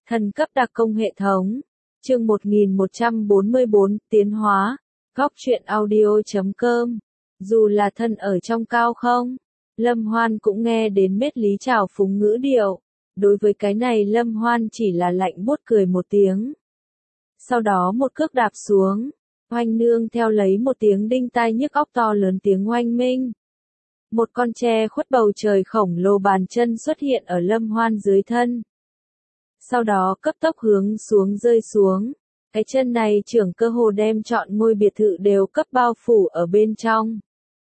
Thần cấp đặc công hệ thống. Chương 1144, tiến hóa. Góc truyện audio.com. Dù là thân ở trong cao không, Lâm Hoan cũng nghe đến Mết Lý trào phúng ngữ điệu. Đối với cái này Lâm Hoan chỉ là lạnh buốt cười một tiếng. Sau đó một cước đạp xuống, oanh nương theo lấy một tiếng đinh tai nhức óc to lớn tiếng oanh minh. Một con tre khuất bầu trời khổng lồ bàn chân xuất hiện ở Lâm Hoan dưới thân. Sau đó cấp tốc hướng xuống rơi xuống. Cái chân này trưởng cơ hồ đem trọn ngôi biệt thự đều cấp bao phủ ở bên trong.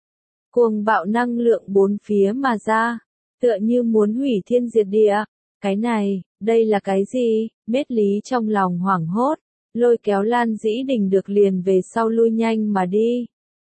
Cuồng bạo năng lượng bốn phía mà ra, tựa như muốn hủy thiên diệt địa. Cái này, đây là cái gì? Mết Lý trong lòng hoảng hốt, lôi kéo Lan Dĩ Đình được liền về sau lui nhanh mà đi.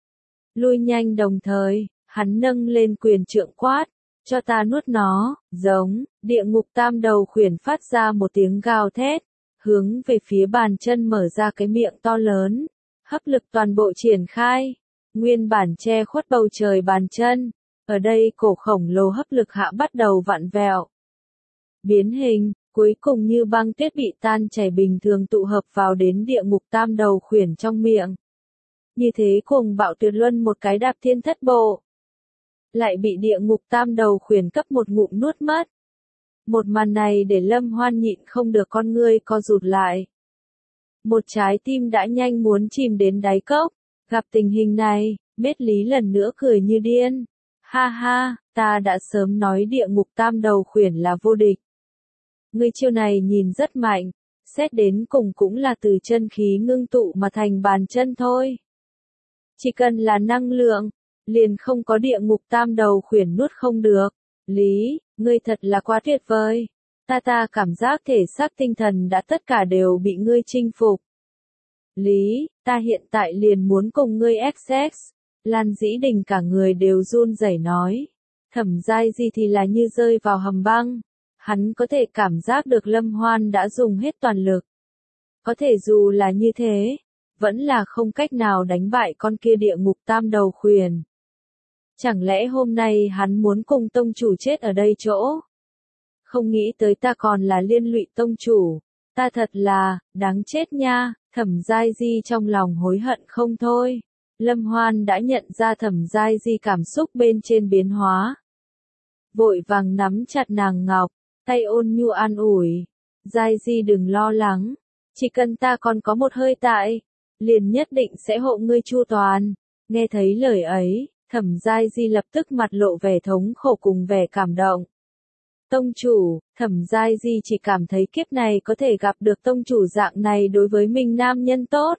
Lui nhanh đồng thời, hắn nâng lên quyền trượng quát, cho ta nuốt nó, giống, địa ngục tam đầu khuyển phát ra một tiếng gào thét, hướng về phía bàn chân mở ra cái miệng to lớn, hấp lực toàn bộ triển khai, nguyên bản che khuất bầu trời bàn chân, ở đây cổ khổng lồ hấp lực hạ bắt đầu vặn vẹo. Biến hình, cuối cùng như băng tuyết bị tan chảy bình thường tụ hợp vào đến địa ngục tam đầu khuyển trong miệng. Như thế cuồng bạo tuyệt luân một cái đạp thiên thất bộ. Lại bị địa ngục tam đầu khuyển cấp một ngụm nuốt mất. Một màn này để Lâm Hoan nhịn không được con ngươi co rụt lại. Một trái tim đã nhanh muốn chìm đến đáy cốc. Gặp tình hình này, Mết Lý lần nữa cười như điên. Ha ha, ta đã sớm nói địa ngục tam đầu khuyển là vô địch. Ngươi chiêu này nhìn rất mạnh, xét đến cùng cũng là từ chân khí ngưng tụ mà thành bàn chân thôi. Chỉ cần là năng lượng, liền không có địa ngục tam đầu khuyển nuốt không được. Lý, ngươi thật là quá tuyệt vời. Ta cảm giác thể xác tinh thần đã tất cả đều bị ngươi chinh phục. Lý, ta hiện tại liền muốn cùng ngươi XX. Lan Dĩ Đình cả người đều run rẩy nói. Thẩm Giai Di thì là như rơi vào hầm băng. Hắn có thể cảm giác được Lâm Hoan đã dùng hết toàn lực. Có thể dù là như thế, vẫn là không cách nào đánh bại con kia địa ngục tam đầu khuyển. Chẳng lẽ hôm nay hắn muốn cùng tông chủ chết ở đây chỗ? Không nghĩ tới ta còn là liên lụy tông chủ. Ta thật là, đáng chết nha. Thẩm Giai Di trong lòng hối hận không thôi. Lâm Hoan đã nhận ra Thẩm Giai Di cảm xúc bên trên biến hóa. Vội vàng nắm chặt nàng ngọc, tay ôn nhu an ủi. Giai Di đừng lo lắng. Chỉ cần ta còn có một hơi tại, liền nhất định sẽ hộ ngươi chu toàn. Nghe thấy lời ấy, Thẩm Giai Di lập tức mặt lộ vẻ thống khổ cùng vẻ cảm động. Tông chủ, Thẩm Giai Di chỉ cảm thấy kiếp này có thể gặp được tông chủ dạng này đối với mình nam nhân tốt.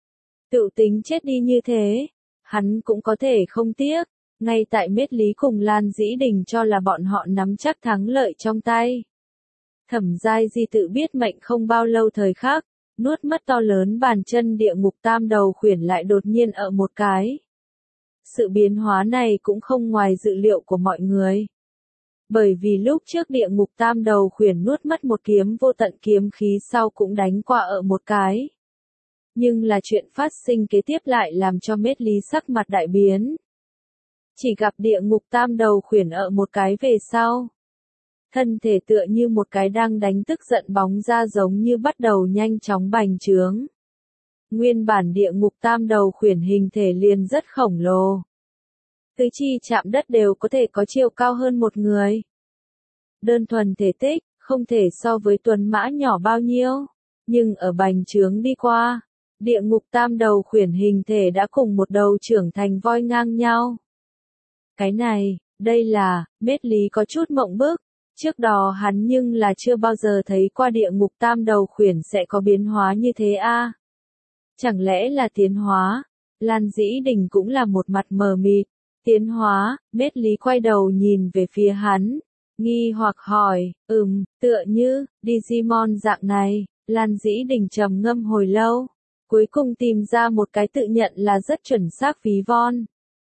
Tự tính chết đi như thế, hắn cũng có thể không tiếc. Ngay tại Mết Lý cùng Lan Dĩ Đình cho là bọn họ nắm chắc thắng lợi trong tay. Thẩm Giai Di tự biết mệnh không bao lâu thời khắc, nuốt mất to lớn bàn chân địa ngục tam đầu khuyển lại đột nhiên ở một cái. Sự biến hóa này cũng không ngoài dự liệu của mọi người. Bởi vì lúc trước địa ngục tam đầu khuyển nuốt mất một kiếm vô tận kiếm khí sau cũng đánh qua ở một cái. Nhưng là chuyện phát sinh kế tiếp lại làm cho Mết Lý sắc mặt đại biến. Chỉ gặp địa ngục tam đầu khuyển ở một cái về sau. Thân thể tựa như một cái đang đánh tức giận bóng ra giống như bắt đầu nhanh chóng bành trướng. Nguyên bản địa ngục tam đầu khuyển hình thể liền rất khổng lồ. Tứ chi chạm đất đều có thể có chiều cao hơn một người. Đơn thuần thể tích, không thể so với tuấn mã nhỏ bao nhiêu. Nhưng ở bành trướng đi qua, địa ngục tam đầu khuyển hình thể đã cùng một đầu trưởng thành voi ngang nhau. Cái này, đây là, Mết Lý có chút mộng bức. Trước đó hắn nhưng là chưa bao giờ thấy qua địa ngục tam đầu khuyển sẽ có biến hóa như thế a. Chẳng lẽ là tiến hóa? Lan Dĩ Đình cũng là một mặt mờ mịt. Tiến hóa, Mết Lý quay đầu nhìn về phía hắn. Nghi hoặc hỏi, tựa như, Digimon dạng này. Lan Dĩ Đình trầm ngâm hồi lâu. Cuối cùng tìm ra một cái tự nhận là rất chuẩn xác ví von.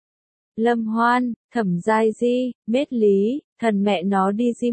Lâm Hoan, Thẩm Giai Di, Mết Lý, thần mẹ nó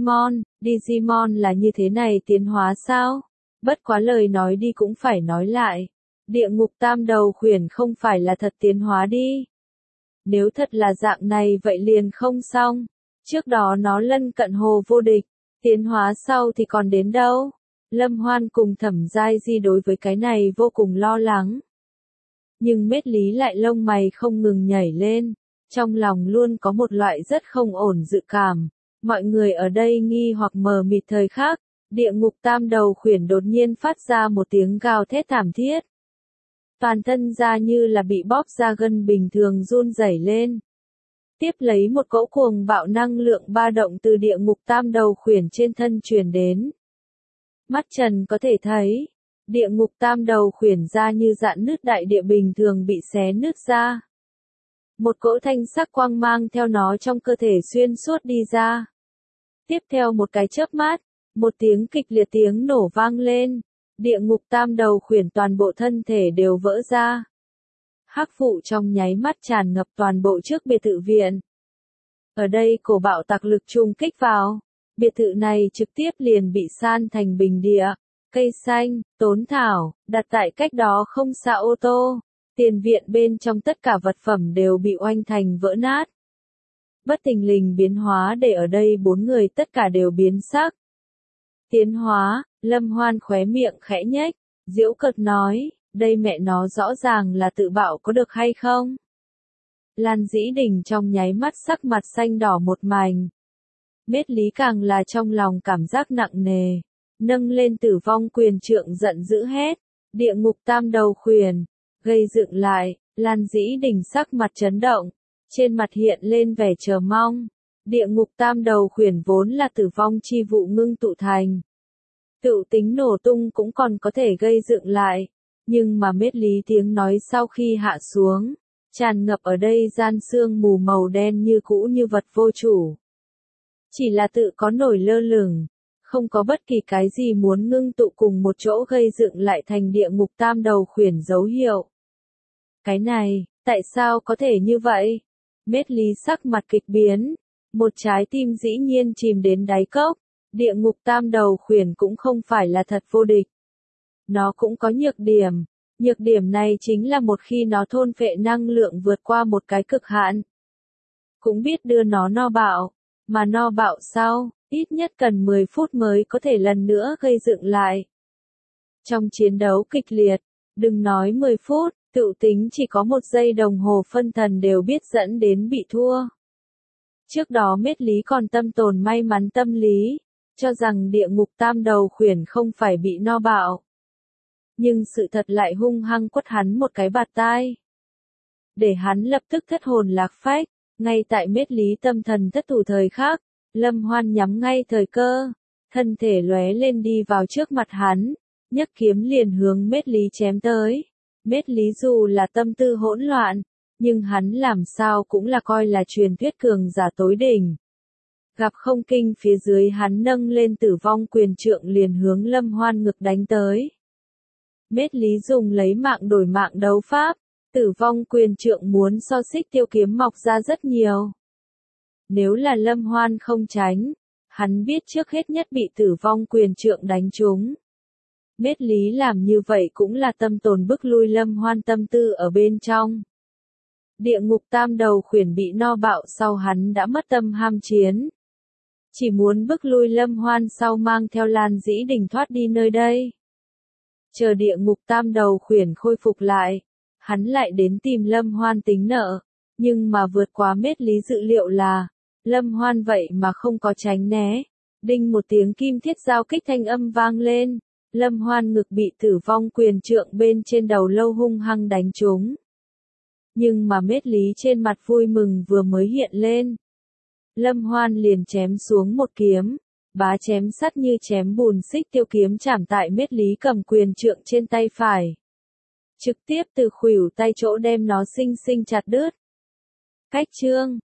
Digimon là như thế này tiến hóa sao? Bất quá lời nói đi cũng phải nói lại. Địa ngục tam đầu khuyển không phải là thật tiến hóa đi. Nếu thật là dạng này vậy liền không xong. Trước đó nó lân cận hồ vô địch, tiến hóa sau thì còn đến đâu? Lâm Hoan cùng Thẩm Giai Di đối với cái này vô cùng lo lắng. Nhưng Mết Lý lại lông mày không ngừng nhảy lên, trong lòng luôn có một loại rất không ổn dự cảm. Mọi người ở đây nghi hoặc mờ mịt thời khắc, địa ngục tam đầu khuyển đột nhiên phát ra một tiếng gào thét thảm thiết. Toàn thân da như là bị bóp ra gân bình thường run rẩy lên. Tiếp lấy một cỗ cuồng bạo năng lượng ba động từ địa ngục tam đầu khuyển trên thân truyền đến. Mắt trần có thể thấy, địa ngục tam đầu khuyển da như rạn nứt đại địa bình thường bị xé nứt ra. Một cỗ thanh sắc quang mang theo nó trong cơ thể xuyên suốt đi ra. Tiếp theo một cái chớp mắt, một tiếng kịch liệt tiếng nổ vang lên, địa ngục tam đầu khuyển toàn bộ thân thể đều vỡ ra. Hắc vụ trong nháy mắt tràn ngập toàn bộ trước biệt thự viện. Ở đây cổ bạo tạc lực trung kích vào, biệt thự này trực tiếp liền bị san thành bình địa, cây xanh, tốn thảo, đặt tại cách đó không xa ô tô, tiền viện bên trong tất cả vật phẩm đều bị oanh thành vỡ nát. Bất thình lình biến hóa để ở đây 4 người tất cả đều biến sắc. Tiến hóa, Lâm Hoan khóe miệng khẽ nhếch, giễu cợt nói, đây mẹ nó rõ ràng là tự bạo có được hay không? Lan Dĩ Đình trong nháy mắt sắc mặt xanh đỏ một mảnh. Mết Lý càng là trong lòng cảm giác nặng nề, nâng lên Tử Vong Quyền trượng giận dữ hét, địa ngục tam đầu khuyển, gây dựng lại. Lan Dĩ Đình sắc mặt chấn động, trên mặt hiện lên vẻ chờ mong. Địa ngục tam đầu khuyển vốn là tử vong chi vụ ngưng tụ thành. Tự tính nổ tung cũng còn có thể gây dựng lại, nhưng mà Mết Lý tiếng nói sau khi hạ xuống, tràn ngập ở đây gian sương mù màu đen như cũ như vật vô chủ. Chỉ là tự có nổi lơ lửng, không có bất kỳ cái gì muốn ngưng tụ cùng một chỗ gây dựng lại thành địa ngục tam đầu khuyển dấu hiệu. Cái này, tại sao có thể như vậy? Mết Lý sắc mặt kịch biến, một trái tim dĩ nhiên chìm đến đáy cốc, địa ngục tam đầu khuyển cũng không phải là thật vô địch. Nó cũng có nhược điểm này chính là một khi nó thôn phệ năng lượng vượt qua một cái cực hạn. Cũng biết đưa nó no bạo, mà no bạo sau, ít nhất cần 10 phút mới có thể lần nữa gây dựng lại. Trong chiến đấu kịch liệt, đừng nói 10 phút, tự tính chỉ có 1 giây đồng hồ phân thần đều biết dẫn đến bị thua. Trước đó Mết Lý còn tâm tồn may mắn tâm lý, cho rằng địa ngục tam đầu khuyển không phải bị no bạo. Nhưng sự thật lại hung hăng quất hắn một cái bạt tai. Để hắn lập tức thất hồn lạc phách, ngay tại Mết Lý tâm thần thất thủ thời khắc, Lâm Hoan nhắm ngay thời cơ, thân thể lóe lên đi vào trước mặt hắn, nhấc kiếm liền hướng Mết Lý chém tới. Mết Lý dù là tâm tư hỗn loạn, nhưng hắn làm sao cũng là coi là truyền thuyết cường giả tối đỉnh. Gặp không kinh phía dưới hắn nâng lên Tử Vong Quyền trượng liền hướng Lâm Hoan ngực đánh tới. Mết Lý dùng lấy mạng đổi mạng đấu pháp, Tử Vong Quyền trượng muốn so xích tiêu kiếm mọc ra rất nhiều. Nếu là Lâm Hoan không tránh, hắn biết trước hết nhất bị Tử Vong Quyền trượng đánh trúng. Mết Lý làm như vậy cũng là tâm tồn bức lui Lâm Hoan tâm tư ở bên trong. Địa ngục tam đầu khuyển bị no bạo sau hắn đã mất tâm ham chiến. Chỉ muốn bức lui Lâm Hoan sau mang theo Lan Dĩ Đình thoát đi nơi đây. Chờ địa ngục tam đầu khuyển khôi phục lại, hắn lại đến tìm Lâm Hoan tính nợ, nhưng mà vượt quá Mết Lý dự liệu là, Lâm Hoan vậy mà không có tránh né. Đinh một tiếng kim thiết giao kích thanh âm vang lên, Lâm Hoan ngực bị Tử Vong Quyền trượng bên trên đầu lâu hung hăng đánh trúng. Nhưng mà Mết Lý trên mặt vui mừng vừa mới hiện lên. Lâm Hoan liền chém xuống một kiếm, bá chém sắt như chém bùn xích tiêu kiếm chạm tại Mết Lý cầm quyền trượng trên tay phải. Trực tiếp từ khuỷu tay chỗ đem nó xinh xinh chặt đứt. Cách chương